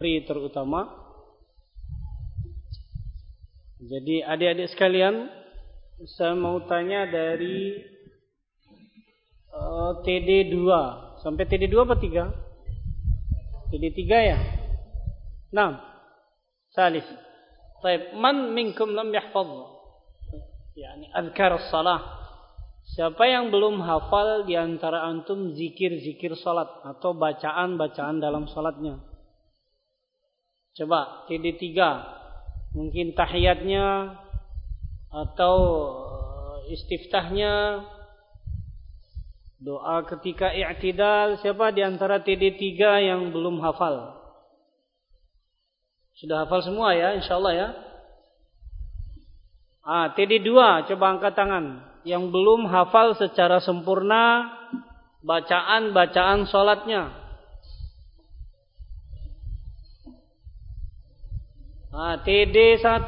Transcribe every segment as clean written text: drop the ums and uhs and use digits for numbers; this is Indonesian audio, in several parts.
terutama. Jadi adik-adik sekalian, saya mau tanya dari TD2 sampai TD2 apa 3? TD3 ya? Nah, salis. Baik, man minkum lam yahfaz yani azkar as-salah. Siapa yang belum hafal di antara antum zikir-zikir salat atau bacaan-bacaan dalam salatnya? Coba TD3, mungkin tahiyatnya atau istiftahnya, doa ketika i'tidal. Siapa di antara TD3 yang belum hafal? Sudah hafal semua ya, insyaallah ya. TD2, coba angkat tangan. Yang belum hafal secara sempurna bacaan-bacaan salatnya. TD1.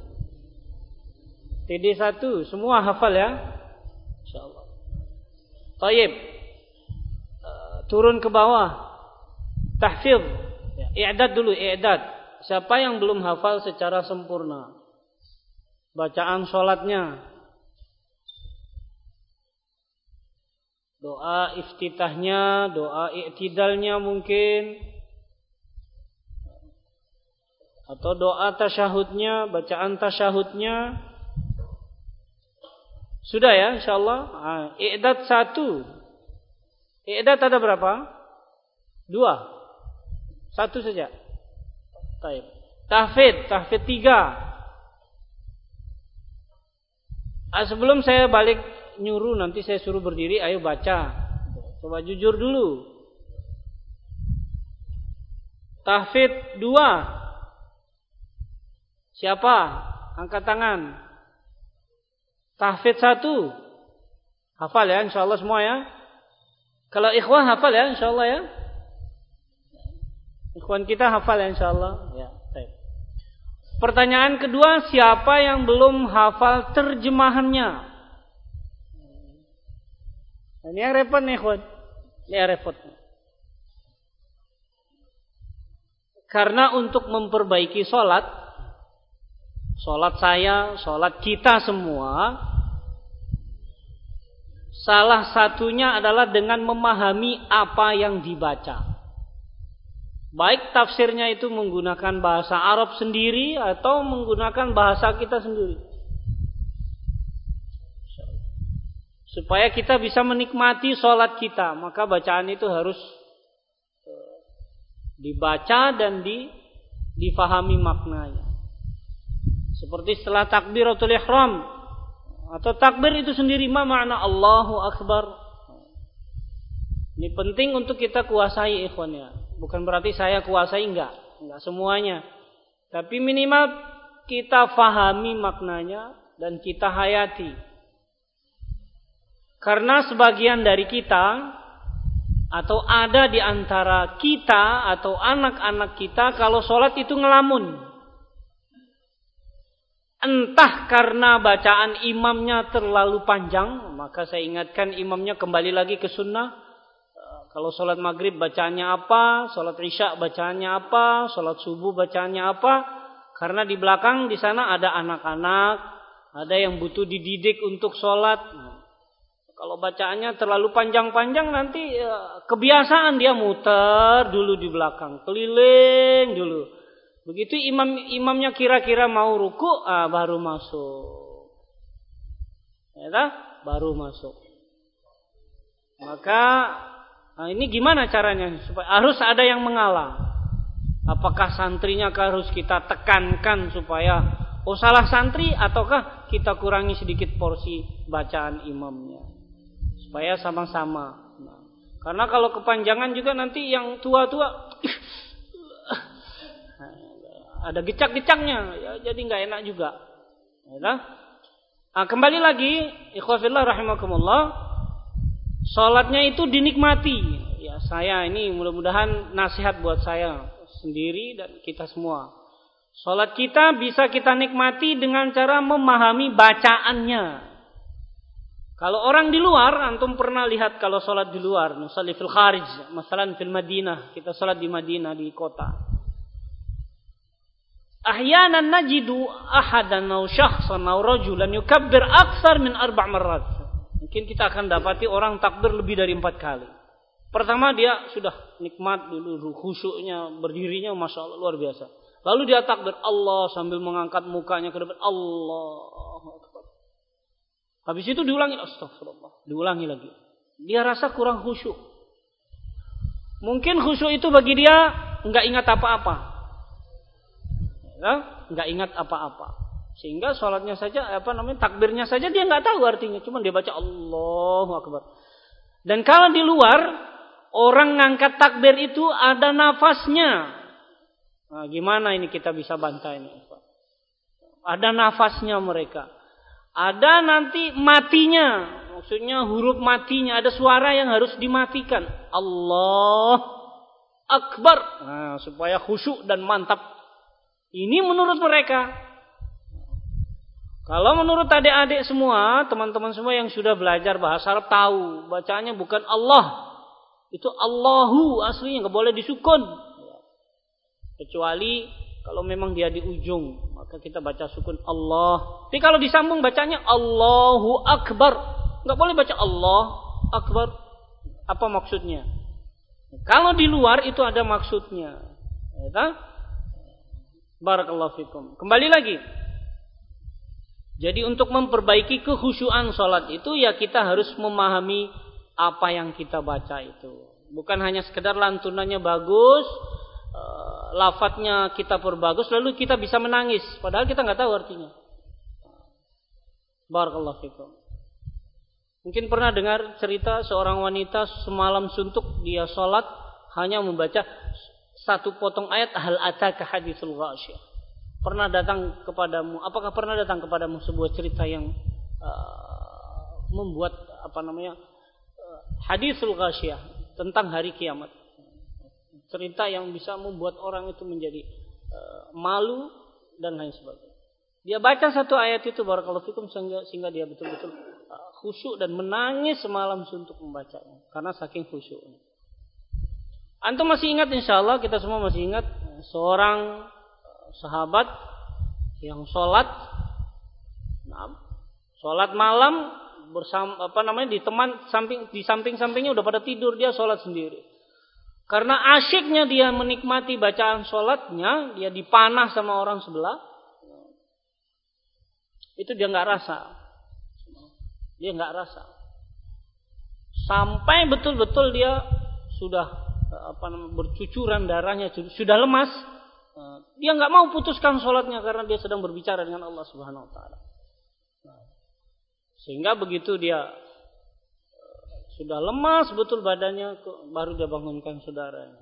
TD1 semua hafal ya? Insyaallah. Baik. Turun ke bawah. Tahfidz. I'dad dulu, i'dad. Siapa yang belum hafal secara sempurna bacaan salatnya? Doa iftitahnya, doa i'tidalnya mungkin, atau doa tasyahudnya, bacaan tasyahudnya. Sudah ya insyaallah. I'dad 1. I'dad ada berapa? 2. 1 saja. Baik. Tahfidz 3. Sebelum saya balik nyuruh, nanti saya suruh berdiri, ayo baca. Coba jujur dulu. Tahfidz 2. Siapa? Angkat tangan. Tahfidz 1. Hafal ya insyaallah semua ya. Kalau ikhwah hafal ya insyaallah ya. Ikhwan kita hafal ya insyaallah ya. Baik. Pertanyaan kedua, siapa yang belum hafal terjemahannya? Ini yang repot nih ikhwan. Ini yang repot. Karena untuk memperbaiki salat saya, salat kita semua, salah satunya adalah dengan memahami apa yang dibaca. Baik tafsirnya itu menggunakan bahasa Arab sendiri atau menggunakan bahasa kita sendiri. Supaya kita bisa menikmati sholat kita, maka bacaan itu harus dibaca dan difahami maknanya. Seperti setelah takbiratul ihram atau takbir itu sendiri, makna Allahu Akbar. Ini penting untuk kita kuasai ikhwan ya. Bukan berarti saya kuasai, enggak semuanya. Tapi minimal kita fahami maknanya dan kita hayati. Karena sebagian dari kita atau ada di antara kita atau anak-anak kita kalau sholat itu ngelamun. Entah karena bacaan imamnya terlalu panjang, maka saya ingatkan imamnya kembali lagi ke sunnah. Kalau sholat maghrib bacaannya apa, sholat isya bacaannya apa, sholat subuh bacaannya apa. Karena di belakang di sana ada anak-anak, ada yang butuh dididik untuk sholat. Kalau bacaannya terlalu panjang-panjang nanti kebiasaan dia muter dulu di belakang, keliling dulu. Begitu imamnya kira-kira mau ruku, baru masuk. Ya, baru masuk. Maka ini gimana caranya supaya harus ada yang mengalah? Apakah santrinya harus kita tekankan supaya salah santri, ataukah kita kurangi sedikit porsi bacaan imamnya supaya sama-sama. Karena kalau kepanjangan juga nanti yang tua-tua ada gecak-gecaknya, ya, jadi nggak enak juga. Ya, kembali lagi, ikhwafillah rahimakumullah. Salatnya itu dinikmati. Ya, saya ini mudah-mudahan nasihat buat saya sendiri dan kita semua. Salat kita bisa kita nikmati dengan cara memahami bacaannya. Kalau orang di luar, antum pernah lihat kalau salat di luar, nusalli fil kharij, masalan fil Madinah, kita salat di Madinah di kota. ahyanan najidu ahadan aw syakhsan aw rajulan yukabbir aktsar min 4 marrat. Mungkin kita akan dapati orang takbir lebih dari 4 kali. Pertama dia sudah nikmat dulu khusyuknya, berdirinya Masya Allah luar biasa. Lalu dia takbir Allah sambil mengangkat mukanya ke depan, Allahu Akbar. Habis itu diulangi, astagfirullah, diulangi lagi. Dia rasa kurang khusyuk. Mungkin khusyuk itu bagi dia enggak ingat apa-apa. Ya, enggak ingat apa-apa. Sehingga sholatnya saja, takbirnya saja dia enggak tahu artinya, cuma dia baca Allahu Akbar. Dan kalau di luar, orang ngangkat takbir itu ada nafasnya. Nah, gimana ini kita bisa bantah ini? Ada nafasnya mereka. Ada nanti matinya. Maksudnya huruf matinya. Ada suara yang harus dimatikan. Allah Akbar. Nah, supaya khusyuk dan mantap. Ini menurut mereka. Kalau menurut adik-adik semua, teman-teman semua yang sudah belajar bahasa Arab tahu. Bacaannya bukan Allah. Itu Allahu aslinya. Nggak boleh disukun. Kecuali kalau memang dia di ujung, maka kita baca sukun Allah. Tapi kalau disambung bacanya Allahu Akbar. Enggak boleh baca Allah Akbar. Apa maksudnya? Kalau di luar itu ada maksudnya. Ya, barakallahu fikum. Kembali lagi. Jadi untuk memperbaiki kekhusyuan salat itu ya kita harus memahami apa yang kita baca itu. Bukan hanya sekedar lantunannya bagus, lafadznya kita perbagus lalu kita bisa menangis padahal kita nggak tahu artinya. Barakallahu fikum. Mungkin pernah dengar cerita seorang wanita semalam suntuk dia sholat hanya membaca 1 potong ayat hal ataka haditsul ghasyiyah. Pernah datang kepadamu? Apakah pernah datang kepadamu sebuah cerita yang membuat haditsul ghasyiyah tentang hari kiamat? Cerita yang bisa membuat orang itu menjadi malu dan lain sebagainya. Dia baca 1 ayat itu barakallahu fikum sehingga dia betul-betul khusyuk dan menangis semalam suntuk membacanya karena saking khusyuknya. Antum masih ingat insyaallah kita semua masih ingat seorang sahabat yang sholat malam bersama di samping-sampingnya udah pada tidur dia sholat sendiri. Karena asyiknya dia menikmati bacaan sholatnya, dia dipanah sama orang sebelah, itu dia nggak rasa. Dia nggak rasa. Sampai betul-betul dia sudah bercucuran darahnya, sudah lemas. Dia nggak mau putuskan sholatnya karena dia sedang berbicara dengan Allah Subhanahu Wa Taala. Sehingga begitu dia sudah lemas betul badannya, baru dia bangunkan saudaranya.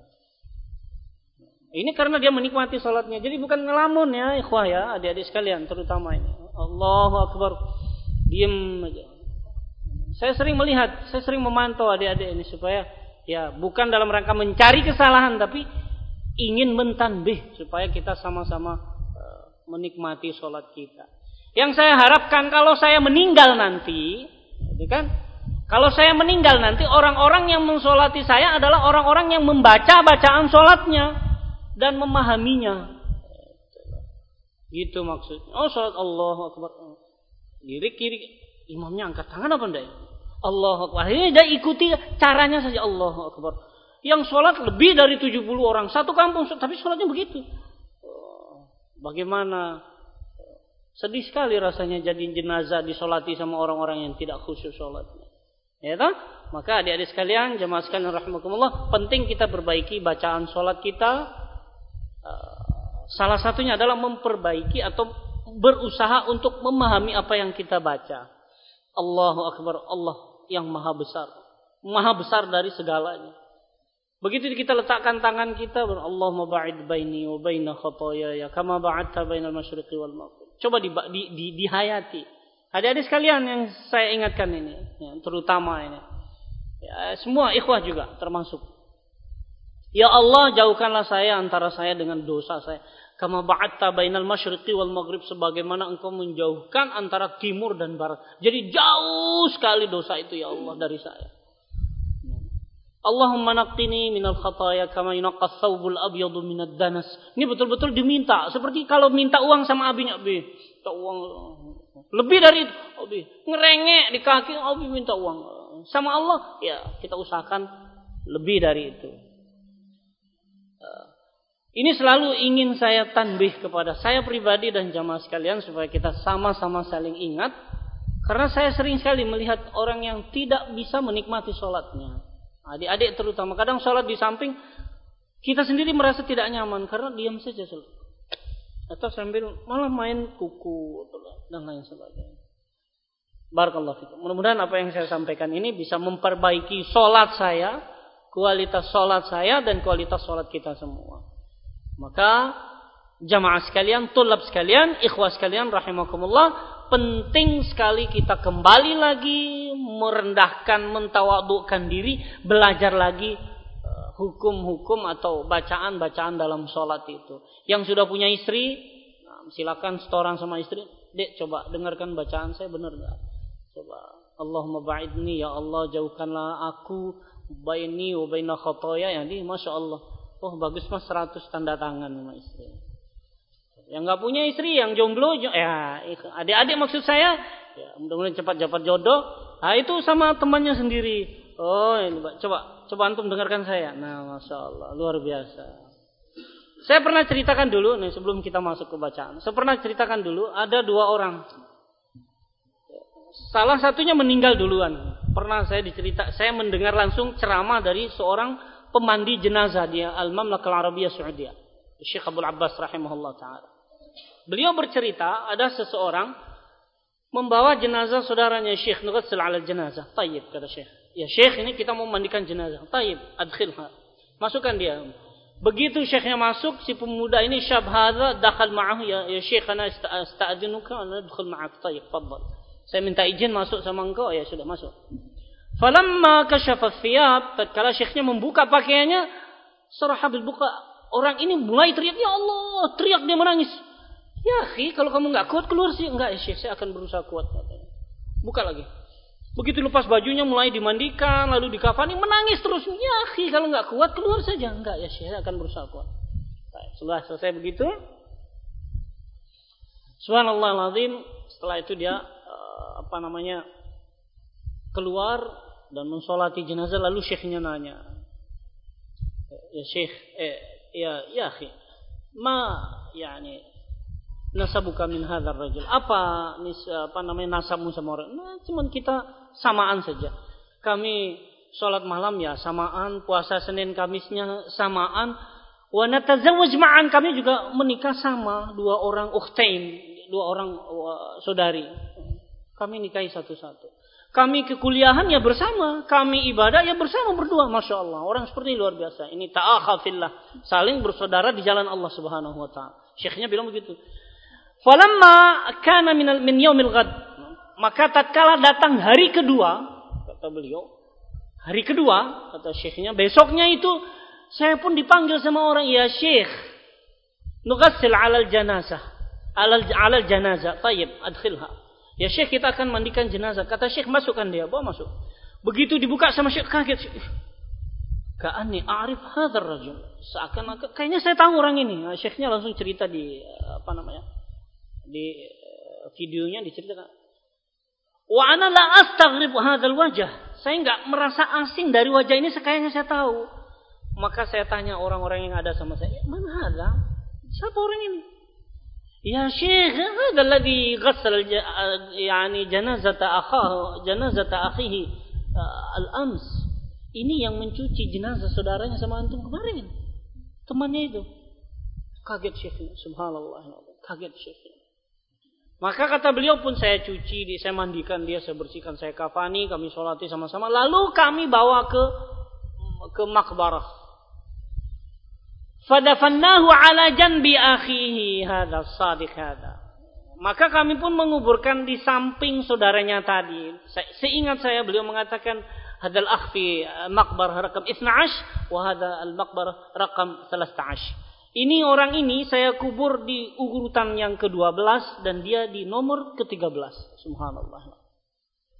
Ini karena dia menikmati salatnya. Jadi bukan ngelamun ya, ikhwah ya, adik-adik sekalian terutama ini. Allahu Akbar. Diam aja. Saya sering melihat, saya sering memantau adik-adik ini supaya ya bukan dalam rangka mencari kesalahan tapi ingin mentanbih supaya kita sama-sama menikmati salat kita. Yang saya harapkan kalau saya meninggal nanti, kan? Kalau saya meninggal nanti orang-orang yang mensolati saya adalah orang-orang yang membaca bacaan solatnya dan memahaminya. Gitu maksudnya. Oh solat Allahu Akbar. Kiri imamnya angkat tangan apa enggak? Allahu Akbar. Ini dia ikuti caranya saja Allahu Akbar. Yang solat lebih dari 70 orang satu kampung tapi solatnya begitu. Bagaimana? Sedih sekali rasanya jadi jenazah disolati sama orang-orang yang tidak khusyuk solatnya. Ya toh? Maka adik-adik sekalian, jemaah sekalian rahimakumullah, penting kita perbaiki bacaan salat kita. Salah satunya adalah memperbaiki atau berusaha untuk memahami apa yang kita baca. Allahu Akbar, Allah yang maha besar dari segalanya. Begitu kita letakkan tangan kita, Allahumma ba'id baini wa baina khataaya kama ba'adta bainal masyriqi wal maghrib. Coba dihayati. Adik-adik sekalian yang saya ingatkan ini, ya, terutama ini, ya, semua ikhwah juga termasuk. Ya Allah, jauhkanlah saya antara saya dengan dosa saya. Kama ba'adta bainal masyriqi wal maghrib, sebagaimana engkau menjauhkan antara timur dan barat. Jadi jauh sekali dosa itu ya Allah dari saya. Allahumma naqqini minal khataaya kama yunqqa thawbul abyadu minad danas. Ini betul-betul diminta. Seperti kalau minta uang sama abinya, Abi, minta uang lebih dari itu, Abi, ngerengek di kaki, Abi minta uang. Sama Allah, ya kita usahakan lebih dari itu. Ini selalu ingin saya tanbih kepada saya pribadi dan jamaah sekalian supaya kita sama-sama saling ingat. Karena saya sering sekali melihat orang yang tidak bisa menikmati sholatnya. Adik-adik terutama kadang sholat di samping kita sendiri merasa tidak nyaman karena diam saja sholat. Atau sambil malah main kuku dan lain sebagainya. Barakallahu fikum. Mudah-mudahan apa yang saya sampaikan ini bisa memperbaiki sholat saya, kualitas sholat saya dan kualitas sholat kita semua. Maka jamaah sekalian, tulab sekalian, ikhwah sekalian rahimakumullah, penting sekali kita kembali lagi merendahkan, mentawadhukan diri, belajar lagi hukum-hukum atau bacaan-bacaan dalam sholat itu. Yang sudah punya istri, silakan setoran sama istri, Dek coba dengarkan bacaan saya benar enggak? Coba Allahumma ba'idni, ya Allah jauhkanlah aku baini wa baina khotoya. Jadi masya Allah, oh bagus mas 100 tanda tangan sama istri. Yang nggak punya istri, yang jomblo, ya adik-adik maksud saya, ya mudah-mudahan cepat dapat jodoh. Nah itu sama temannya sendiri. Oh ini coba antum dengarkan saya. Nah masya Allah luar biasa. Saya pernah ceritakan dulu nih sebelum kita masuk ke bacaan. Saya pernah ceritakan dulu ada 2 orang. Salah satunya meninggal duluan. Pernah saya mendengar langsung ceramah dari seorang pemandi jenazah di Al-Mamlakah Al-Arabiyah Saudiyah, Syekh Abdul Abbas rahimahullah taala. Beliau bercerita ada seseorang membawa jenazah saudaranya Syekh, nughassil 'ala jenazah. Tayyib kata Syekh. Ya Syekh, ini kita mau mandikan jenazah. Tayyib, adkhilha. Masukkan dia. Begitu Syekhnya masuk, si pemuda ini syab hadza dakhal ma'ahu, ya Syekh ana asta'dzinuka an adkhul ma'ak. Tayyib, tafadhal. Saya minta izin masuk sama engkau, ya sudah masuk. Falamma kashafa thiyab, tatkala Syekhnya membuka pakaiannya, sarahabil buka, orang ini mulai teriak, ya Allah, teriak dia menangis. Ya akhi, kalau kamu enggak kuat keluar sih. Enggak ya Syekh, saya akan berusaha kuat. Buka lagi. Begitu lepas bajunya mulai dimandikan, lalu dikafani, menangis terus. Ya akhi, kalau enggak kuat keluar saja. Enggak ya Syekh, saya akan berusaha kuat. Setelah selesai begitu, subhanallahal azim, setelah itu dia keluar dan mensolati jenazah. Lalu Syekhnya nanya, ya Syekh, ya akhi, nasabuka min hadzal rajul. Apa nasabmu sama orang? Nah, cuman kita samaan saja. Kami salat malam ya samaan, puasa Senin Kamisnya samaan. Wa natazawwaj ma'an, kami juga menikah sama 2 orang ukhtain, 2 orang saudari. Kami nikahi satu-satu. Kami kekuliahan ya bersama, kami ibadah ya bersama berdua. Masya Allah, orang seperti ini luar biasa. Ini ta'akha fillah, saling bersaudara di jalan Allah Subhanahu wa taala. Syekhnya bilang begitu. Falamma kana min yaumil ghad, maka tatkala datang hari kedua, kata beliau, hari kedua kata Syekhnya, besoknya itu saya pun dipanggil sama orang, ya Syekh, nughassil 'alal janazah, 'alal janazah, tayyib adkhilha. Ya Syekh, kita akan mandikan jenazah. Kata Syekh, masukkan dia, bawa masuk. Begitu dibuka sama Syekh kaget. Ka'anni a'rif hadzal rajul. Seakan-akan kayaknya saya tahu orang ini. Nah, Syekhnya langsung cerita di di videonya diceritakan. Wa ana la astaghrib hadzal wajh. Saya enggak merasa asing dari wajah ini, sekayaknya saya tahu. Maka saya tanya orang-orang yang ada sama saya, "Man hadza?" Siapa orang ini? Ya Syekh, hadzal ladzi ghassala janazata akhihi al-ams. Ini yang mencuci jenazah saudaranya sama antum kemarin. Temannya itu. Kaget Syekh, subhanallah, kaget Syekh. Maka kata beliau pun saya cuci, saya mandikan dia, saya bersihkan, saya kafani, kami sholati sama-sama. Lalu kami bawa ke makbarah. Fadafannahu ala janbi akhihi hadza sadiq hadza. Maka kami pun menguburkan di samping saudaranya tadi. Seingat saya beliau mengatakan hadzal akh fi maqbarah raqam 12 wa hadza al maqbarah raqam 13. Ini orang ini saya kubur di urutan yang ke-12 dan dia di nomor ke-13. Subhanallah.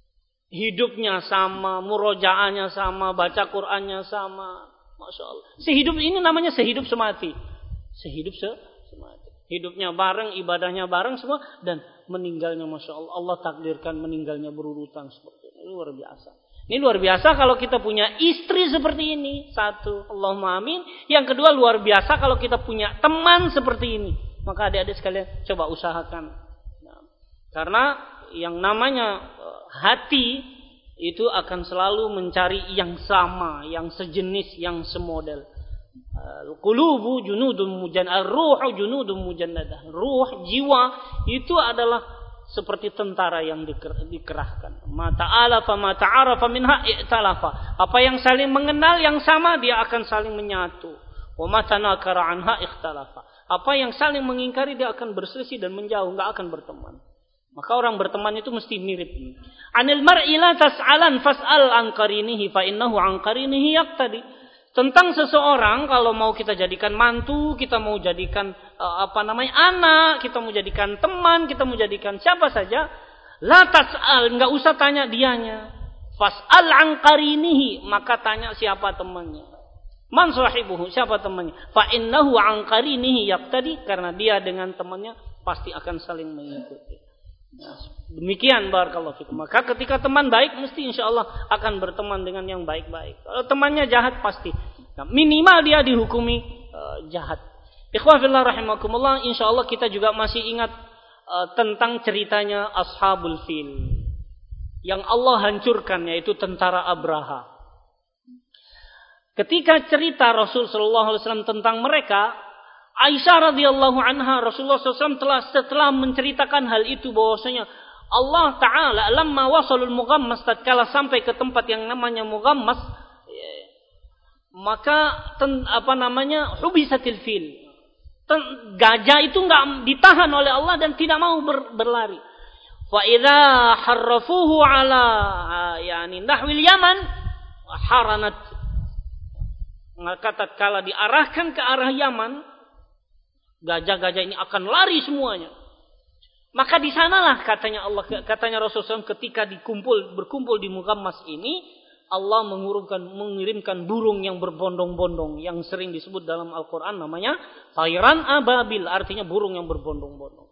hidupnya sama, murojaahnya sama, baca Qur'annya sama. Masya Allah. Sehidup ini namanya sehidup semati. Sehidup semati. Hidupnya bareng, ibadahnya bareng semua. Dan meninggalnya Masya Allah. Allah takdirkan meninggalnya berurutan seperti ini. Luar biasa. Ini luar biasa kalau kita punya istri seperti ini. Satu, Allahumma amin. Yang kedua luar biasa kalau kita punya teman seperti ini. Maka adik-adik sekalian coba usahakan. Nah, karena yang namanya hati itu akan selalu mencari yang sama, yang sejenis, yang semodel. Qulubu junudun mujannada, ruhu junudun mujannadah. Ruh, jiwa itu adalah seperti tentara yang dikerahkan. Ma ta'alafa ma ta'arafa minha i'talafa. Apa yang saling mengenal yang sama dia akan saling menyatu. Wa ma tanakara anha ikhtalafa. Apa yang saling mengingkari dia akan berselisih dan menjauh, enggak akan berteman. Maka orang berteman itu mesti mirip. Anil mar'i la tas'alan fas'al an qarinihi fa innahu an qarinihi yaqtadi. Tentang seseorang kalau mau kita jadikan mantu, kita mau jadikan anak, kita mau jadikan teman, kita mau jadikan siapa saja, la tas'al, enggak usah tanya dianya. Fas'al an qarinihi, maka tanya siapa temannya. Man sahibuhu, siapa temannya? Fa innahu an qarinihi yaqtadi, karena dia dengan temannya pasti akan saling mengikuti. Nah, demikian barakallahu fikum. Maka ketika teman baik mesti insyaallah akan berteman dengan yang baik-baik. Kalau temannya jahat pasti minimal dia dihukumi jahat. Ikhwan fillah rahimakumullah, insyaallah kita juga masih ingat tentang ceritanya Ashabul Fil yang Allah hancurkan, yaitu tentara Abraha. Ketika cerita Rasul sallallahu alaihi wasallam tentang mereka, Aisyah radhiyallahu anha, Rasulullah SAW setelah menceritakan hal itu bahwasanya Allah Ta'ala lamma wasalul mughammas, tatkala sampai ke tempat yang namanya Mughammas, maka hubisatil fil. Gajah itu enggak ditahan oleh Allah dan tidak mau berlari. Fa idza harrafuhu ala nahwil Yaman haranat. Maka tatkala diarahkan ke arah Yaman, gajah-gajah ini akan lari semuanya. Maka di sanalah katanya Rasulullah SAW ketika berkumpul di Mughammas ini, Allah mengirimkan burung yang berbondong-bondong yang sering disebut dalam Al-Quran namanya tayran ababil, artinya burung yang berbondong-bondong.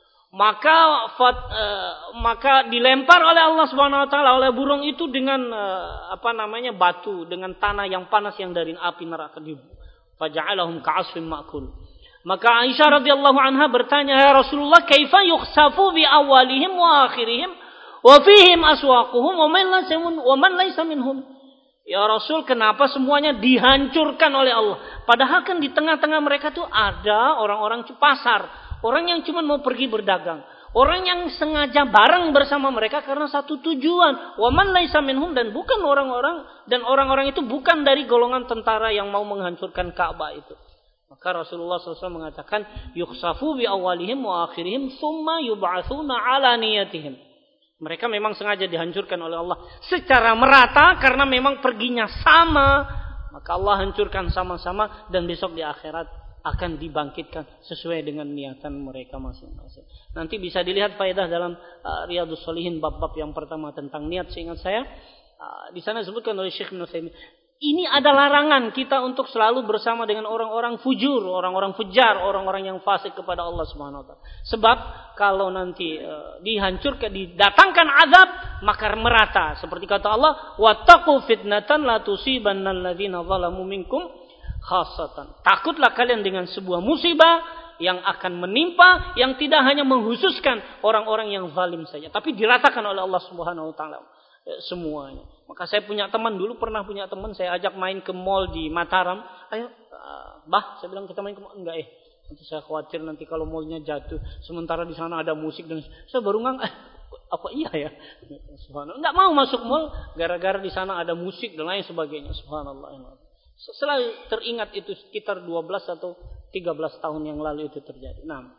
Maka dilempar oleh Allah Subhanahu wa taala oleh burung itu dengan batu, dengan tanah yang panas yang dari api neraka. Faja'alahum ka'asfin ma'kul. Maka Aisyah radhiyallahu anha bertanya, "Ya Rasulullah, kaifa yukhsafu bi awalihim wa akhirihim wa fihim aswaquhum wa man laysa minhum?" Ya Rasul, kenapa semuanya dihancurkan oleh Allah? Padahal kan di tengah-tengah mereka tuh ada orang-orang pasar, orang yang cuma mau pergi berdagang, orang yang sengaja bareng bersama mereka karena satu tujuan. Wa man laysa minhum, dan bukan orang-orang itu bukan dari golongan tentara yang mau menghancurkan Ka'bah itu. Maka Rasulullah SAW mengatakan, yukhsafu bi awalihim wa akhirihim thumma yub'atsuna ala niyatihim. Mereka memang sengaja dihancurkan oleh Allah secara merata karena memang perginya sama. Maka Allah hancurkan sama-sama dan besok di akhirat akan dibangkitkan sesuai dengan niatan mereka masing-masing. Nanti bisa dilihat faedah dalam Riyadhus Shalihin bab-bab yang pertama tentang niat, seingat saya. Di sana disebutkan oleh Syekh Ibnu Utsaimin. Ini ada larangan kita untuk selalu bersama dengan orang-orang fujur, orang-orang fujar, orang-orang yang fasik kepada Allah Subhanahu wa taala. Sebab kalau nanti dihancurkan, didatangkan azab, maka merata. Seperti kata Allah, "Wattaqu fitnatan la tusibannal ladzina zalamu minkum khassatan." Takutlah kalian dengan sebuah musibah yang akan menimpa, yang tidak hanya menghususkan orang-orang yang zalim saja, tapi diratakan oleh Allah Subhanahu wa taala semuanya. Maka saya pernah punya teman, saya ajak main ke mall di Mataram. Ayo, saya bilang kita main ke mall. Enggak, nanti saya khawatir nanti kalau mallnya jatuh. Sementara di sana ada musik dan saya baru apa iya ya? Subhanallah. Enggak mau masuk mall gara-gara di sana ada musik dan lain sebagainya. Subhanallah. Selalu teringat itu sekitar 12 atau 13 tahun yang lalu itu terjadi. Nah,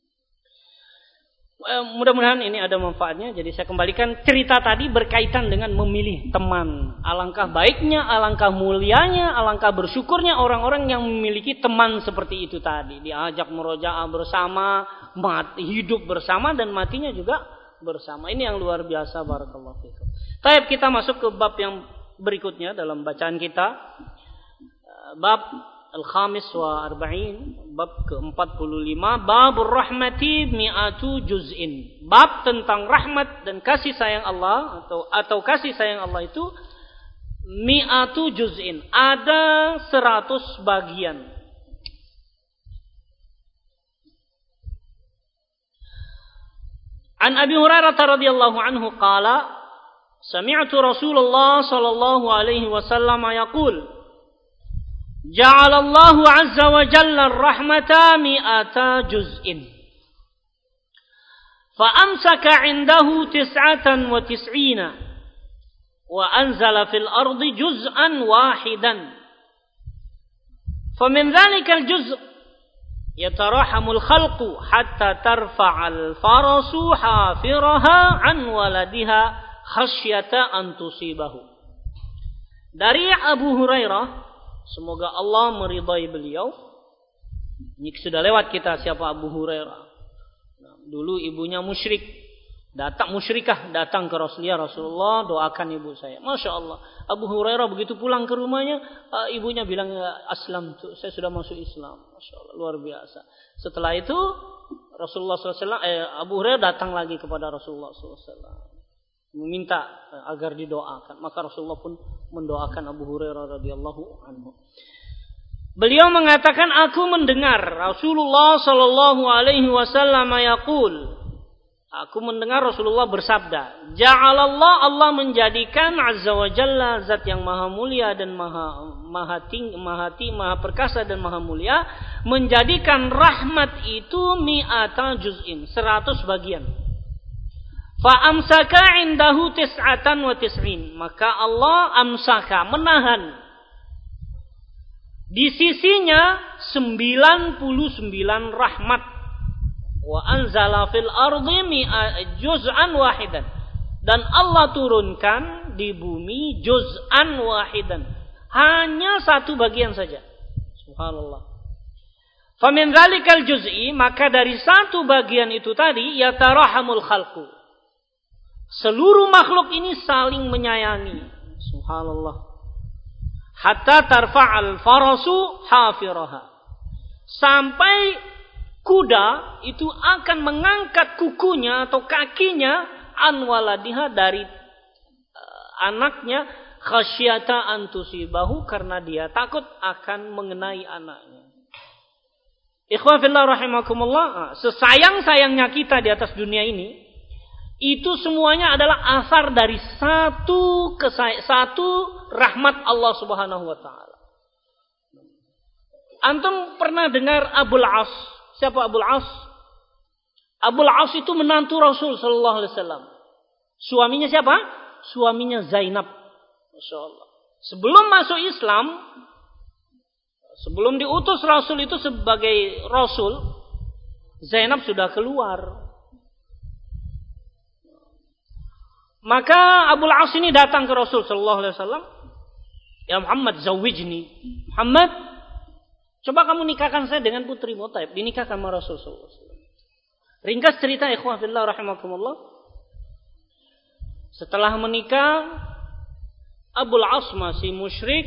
mudah-mudahan ini ada manfaatnya. Jadi saya kembalikan cerita tadi berkaitan dengan memilih teman. Alangkah baiknya, alangkah mulianya, alangkah bersyukurnya orang-orang yang memiliki teman seperti itu tadi. Diajak murojaah bersama, hidup bersama dan matinya juga bersama. Ini yang luar biasa, barakallahu fikum. Baik, kita masuk ke bab yang berikutnya dalam bacaan kita. Bab Al-Khamis wa Arba'in, bab ke-45, Babur Rahmati mi'atu juz'in. Bab tentang rahmat dan kasih sayang Allah atau kasih sayang Allah itu mi'atu juz'in, ada 100 bagian. An Abi Hurairah radhiyallahu anhu qala sami'tu Rasulullah sallallahu alaihi wasallam yaqul ja'alallahu azza wa jalla ar-rahmata mi'ata juz'in fa amsaka 'indahu 99 wa anzala fil ardi juz'an wahidan famin dhalikal juz' yatarahamul khalqu hatta tarfa'al farasu hafiraha an waladiha khasyata an tusibahu. Dari Abu Hurairah, semoga Allah meridai beliau. Ini sudah lewat kita siapa Abu Hurairah. Nah, dulu ibunya musyrik, musyrikah datang ke Rasulullah, doakan ibu saya. Masya Allah, Abu Hurairah begitu pulang ke rumahnya, ibunya bilang aslam tuh, saya sudah masuk Islam. Masya Allah, luar biasa. Setelah itu Rasulullah SAW, Abu Hurairah datang lagi kepada Rasulullah SAW. Meminta agar didoakan. Maka Rasulullah pun mendoakan Abu Hurairah radhiyallahu anhu. Beliau mengatakan, aku mendengar Rasulullah sallallahu alaihi wasallam yaqul. Aku mendengar Rasulullah bersabda, Ja'alallah, Allah menjadikan azza wa jalla, zat yang maha mulia dan maha tinggi, maha perkasa dan maha mulia, menjadikan rahmat itu mi'ata juz'in, 100 bagian. Fa amsaka indahu 99, maka Allah amsaka, menahan di sisinya 99 rahmat. Wa anzala fil ardi juz'an wahidan, dan Allah turunkan di bumi juz'an wahidan, hanya satu bagian saja. Subhanallah. Fa min dzalikal juz'i, maka dari satu bagian itu tadi yatarahamul khalqu, seluruh makhluk ini saling menyayangi. Subhanallah. Hatta tarfa'al farasu hafiraha, sampai kuda itu akan mengangkat kukunya atau kakinya an waladiha, dari anaknya, khasyata an tusibahu, karena dia takut akan mengenai anaknya. Ikhwan fillah rahimakumullah, sesayang-sayangnya kita di atas dunia ini, itu semuanya adalah asar dari satu rahmat Allah Subhanahu wa taala. Antum pernah dengar Abul As? Siapa Abul As? Abul As itu menantu Rasul sallallahu alaihi wasallam. Suaminya siapa? Suaminya Zainab. Masyaallah. Sebelum masuk Islam, sebelum diutus Rasul itu sebagai Rasul, Zainab sudah keluar. Maka Abul As ini datang ke Rasul sallallahu alaihi wasallam, "Ya Muhammad, zawijni." Muhammad, coba kamu nikahkan saya dengan putri Mutaib. Dinikahkan sama Rasul sallallahu alaihi wasallam. Ringkas cerita ikhwan fillah rahimakumullah. Setelah menikah, Abul As masih musyrik.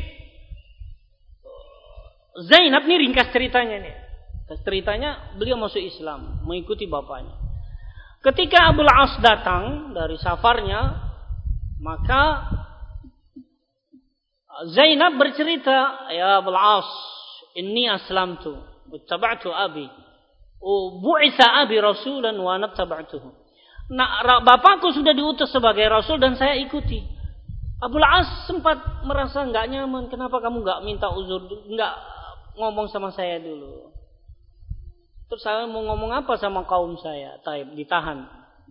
Zainab nih ringkas ceritanya nih. Ceritanya beliau masuk Islam, mengikuti bapaknya. Ketika Abul As datang dari safarnya, maka Zainab bercerita, "Ya Abul As, inni aslamtu, wattaba'tu abi, bu'itha abi rasulan wa nattaba'tuhu." Nah, bapakku sudah diutus sebagai rasul dan saya ikuti. Abul As sempat merasa enggak nyaman. Kenapa kamu enggak minta uzur, enggak ngomong sama saya dulu? Terus saya mau ngomong apa sama kaum saya? Taib, ditahan.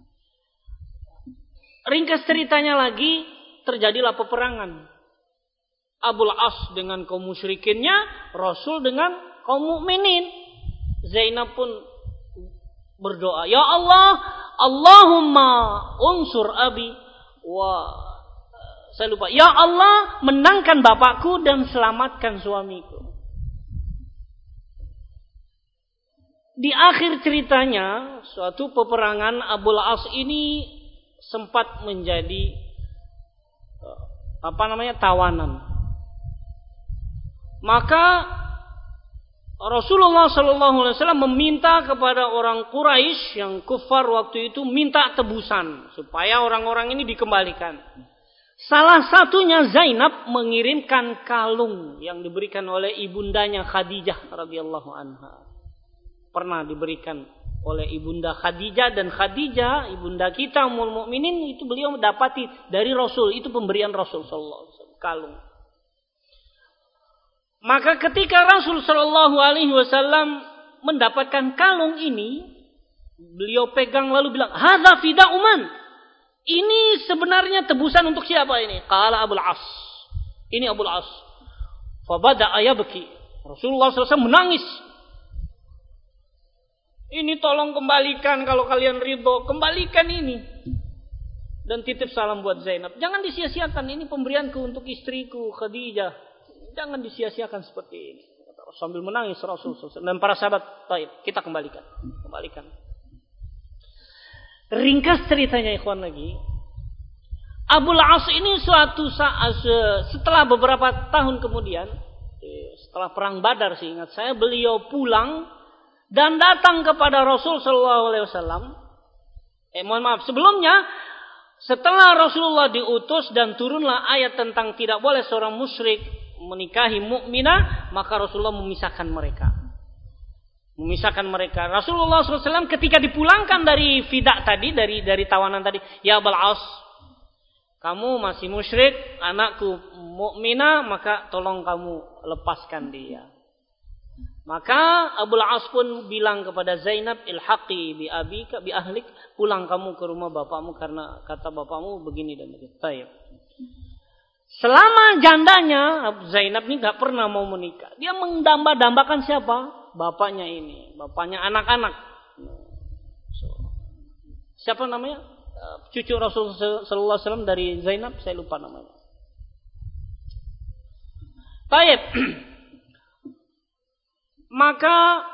Ringkas ceritanya lagi, terjadilah peperangan. Abul As dengan kaum musyrikinnya, Rasul dengan kaum mukminin. Zainab pun berdoa, "Ya Allah, Allahumma unsur abi saya lupa. Ya Allah, menangkan bapakku dan selamatkan suamiku." Di akhir ceritanya, suatu peperangan Abul As ini sempat menjadi tawanan. Maka Rasulullah sallallahu alaihi wasallam meminta kepada orang Quraisy yang kufar waktu itu minta tebusan supaya orang-orang ini dikembalikan. Salah satunya Zainab mengirimkan kalung yang diberikan oleh ibundanya Khadijah radhiyallahu anha. Pernah diberikan oleh ibunda Khadijah, dan Khadijah ibunda kita Ummul Mukminin itu beliau mendapati dari Rasul, itu pemberian Rasul sallallahu alaihi wasallam, kalung. Maka ketika Rasul sallallahu alaihi wasallam mendapatkan kalung ini, beliau pegang lalu bilang, "Hadza fida'u man?" Ini sebenarnya tebusan untuk siapa ini? Qala Abul As. Ini Abul As. Fa bada'a yabki. Rasulullah SAW menangis. Ini tolong kembalikan, kalau kalian ridho, kembalikan ini. Dan titip salam buat Zainab. Jangan disia-siakan, ini pemberianku untuk istriku Khadijah. Jangan disia-siakan seperti ini. Sambil menangis Rasulullah SAW. Dan para sahabat, baik, kita kembalikan. Ringkas ceritanya ikhwan lagi. Abul As ini suatu saat, setelah beberapa tahun kemudian, setelah perang Badar ingat saya, beliau pulang dan datang kepada Rasul sallallahu alaihi wasallam. Sebelumnya, setelah Rasulullah diutus dan turunlah ayat tentang tidak boleh seorang musyrik menikahi mukminah, maka Rasulullah memisahkan mereka. Rasulullah SAW ketika dipulangkan dari fidak tadi, dari tawanan tadi, ya Abul As, kamu masih musyrik, anakku mukminah, maka tolong kamu lepaskan dia. Maka Abul As pun bilang kepada Zainab, ilhaqi bi abika bi ahlik, pulang kamu ke rumah bapakmu karena kata bapakmu begini dan begitu. Baik. Selama jandanya Zainab ini enggak pernah mau menikah. Dia mendamba-dambakan siapa? Bapaknya ini, bapaknya anak-anak. Siapa namanya? Cucu Rasul sallallahu alaihi wasallam dari Zainab, saya lupa namanya. Baik. Maka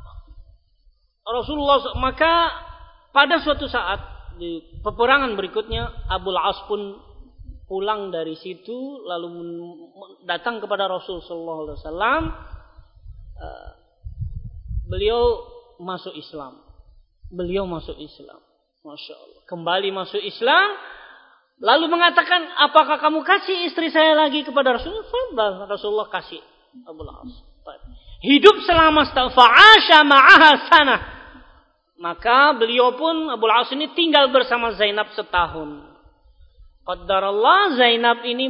pada suatu saat di peperangan berikutnya Abul As pun pulang dari situ lalu datang kepada Rasul sallallahu alaihi wasallam. Beliau masuk Islam. Masya Allah. Kembali masuk Islam. Lalu mengatakan, apakah kamu kasih istri saya lagi kepada Rasulullah? Rasulullah kasih Abul As. Hidup selama fa'asha ma'aha sanah. Maka beliau pun Abul As ini tinggal bersama Zainab setahun. Qaddarallah, Zainab ini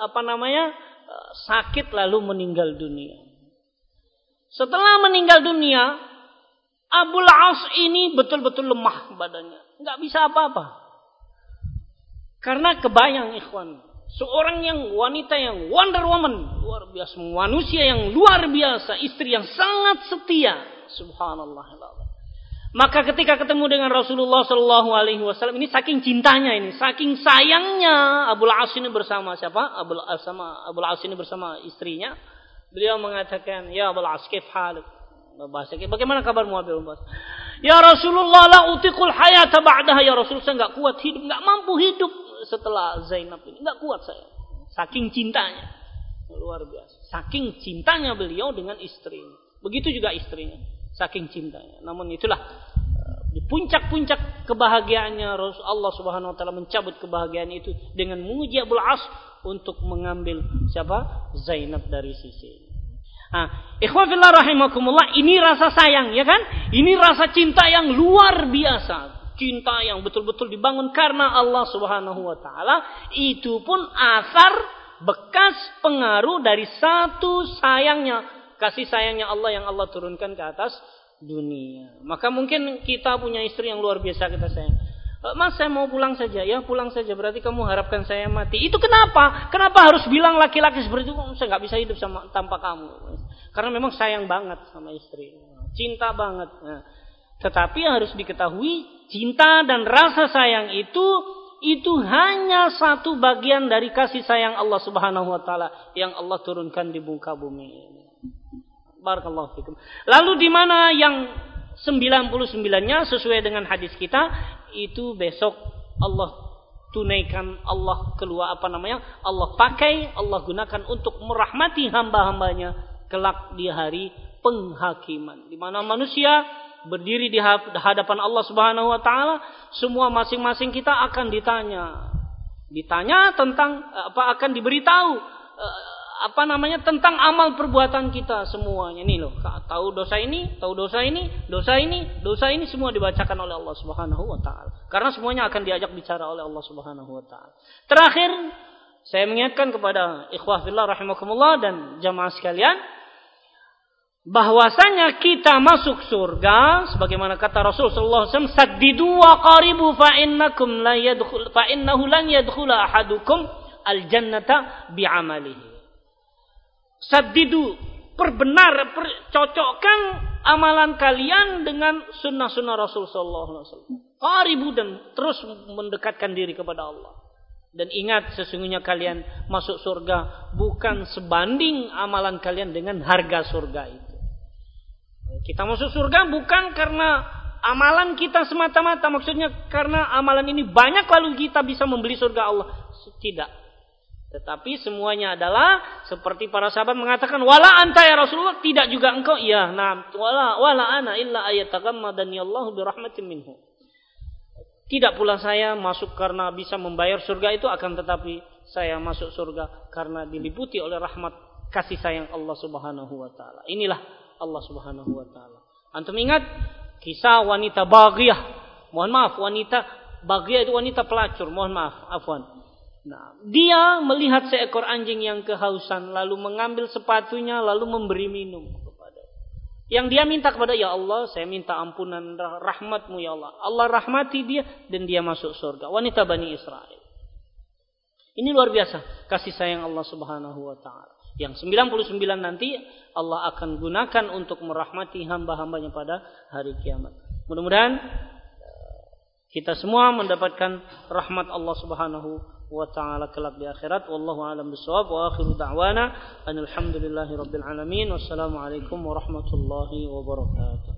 sakit lalu meninggal dunia. Setelah meninggal dunia, Abul As ini betul-betul lemah badannya. Enggak bisa apa-apa. Karena kebayang ikhwan. Seorang wanita yang wonder woman. Luar biasa. Manusia yang luar biasa. Istri yang sangat setia. Subhanallah. Maka ketika ketemu dengan Rasulullah SAW. Ini saking cintanya ini. Saking sayangnya Abul As ini bersama siapa? Abul As ini bersama istrinya. Beliau mengatakan, ya Abul As, kif halik? Bagaimana kabarmu Abul As? Ya Rasulullah, la utiqul hayata ba'daha. Ya Rasul, saya enggak kuat hidup, enggak mampu hidup setelah Zainab ini. Enggak kuat saya. Saking cintanya. Luar biasa. Saking cintanya beliau dengan istri. Begitu juga istrinya. Saking cintanya. Namun itulah di puncak-puncak kebahagiaannya Allah Subhanahu wa taala mencabut kebahagiaan itu dengan menguji Abul As untuk mengambil siapa? Zainab dari sisi. Ikhwan fillah rahimakumullah, ini rasa sayang, ya kan? Ini rasa cinta yang luar biasa. Cinta yang betul-betul dibangun karena Allah Subhanahu wa taala. Itu pun asar bekas pengaruh dari satu kasih sayangnya Allah yang Allah turunkan ke atas dunia. Maka mungkin kita punya istri yang luar biasa kita sayang. Mas, saya mau pulang saja. Ya, pulang saja. Berarti kamu harapkan saya mati. Itu kenapa? Kenapa harus bilang laki-laki seperti itu? Saya nggak bisa hidup tanpa kamu. Karena memang sayang banget sama istri. Cinta banget. Tetapi harus diketahui, cinta dan rasa sayang itu hanya satu bagian dari kasih sayang Allah Subhanahu wa taala yang Allah turunkan di muka bumi ini. Barakallahu fikum. Lalu di mana yang 99-nya sesuai dengan hadis kita, itu besok Allah tunaikan, Allah Allah pakai, Allah gunakan untuk merahmati hamba-hambanya kelak di hari penghakiman, di mana manusia berdiri di hadapan Allah Subhanahu wa taala, semua masing-masing kita akan ditanya tentang akan diberitahu tentang amal perbuatan kita semuanya. Ini loh, tahu dosa ini semua dibacakan oleh Allah Subhanahu wa taala. Karena semuanya akan diajak bicara oleh Allah Subhanahu wa taala. Terakhir, saya mengingatkan kepada ikhwah fillah rahimakumullah dan jamaah sekalian, bahwasanya kita masuk surga sebagaimana kata Rasul sallallahu alaihi wasallam, saddidu wa qaribu fa innahu lan yadkhula ahadukum al-jannata bi'amalihi. Saddidu, cocokkan amalan kalian dengan sunnah-sunnah Rasul sallallahu alaihi wasallam. Qaribu, dan terus mendekatkan diri kepada Allah. Dan ingat, sesungguhnya kalian masuk surga bukan sebanding amalan kalian dengan harga surga itu. Kita masuk surga bukan karena amalan kita semata-mata, maksudnya karena amalan ini banyak lalu kita bisa membeli surga Allah. Tidak. Tetapi semuanya adalah seperti para sahabat mengatakan, wala anta ya Rasulullah, tidak juga engkau. Ya, nah, wala ana illa ayatagammadani Allahu birahmatin minhu. Tidak pula saya masuk karena bisa membayar surga itu, akan tetapi saya masuk surga karena diliputi oleh rahmat kasih sayang Allah Subhanahu wa taala. Inilah Allah Subhanahu wa taala. Antum ingat kisah wanita baghiyah. Mohon maaf, wanita baghiyah itu wanita pelacur. Mohon maaf, afwan. Nah, dia melihat seekor anjing yang kehausan, lalu mengambil sepatunya, lalu memberi minum kepada. Yang dia minta kepada, ya Allah, saya minta ampunan rahmatmu ya Allah. Allah rahmati dia dan dia masuk surga. Wanita Bani Israel. Ini luar biasa kasih sayang Allah Subhanahu wa taala. Yang 99 nanti Allah akan gunakan untuk merahmati hamba-hambanya pada hari kiamat. Mudah-mudahan kita semua mendapatkan rahmat Allah Subhanahu wa ta'ala kelak di akhirat. Wallahu a'lam bishawab. Wa akhiru da'wana alhamdulillahi rabbil alamin. Wassalamualaikum warahmatullahi wabarakatuh.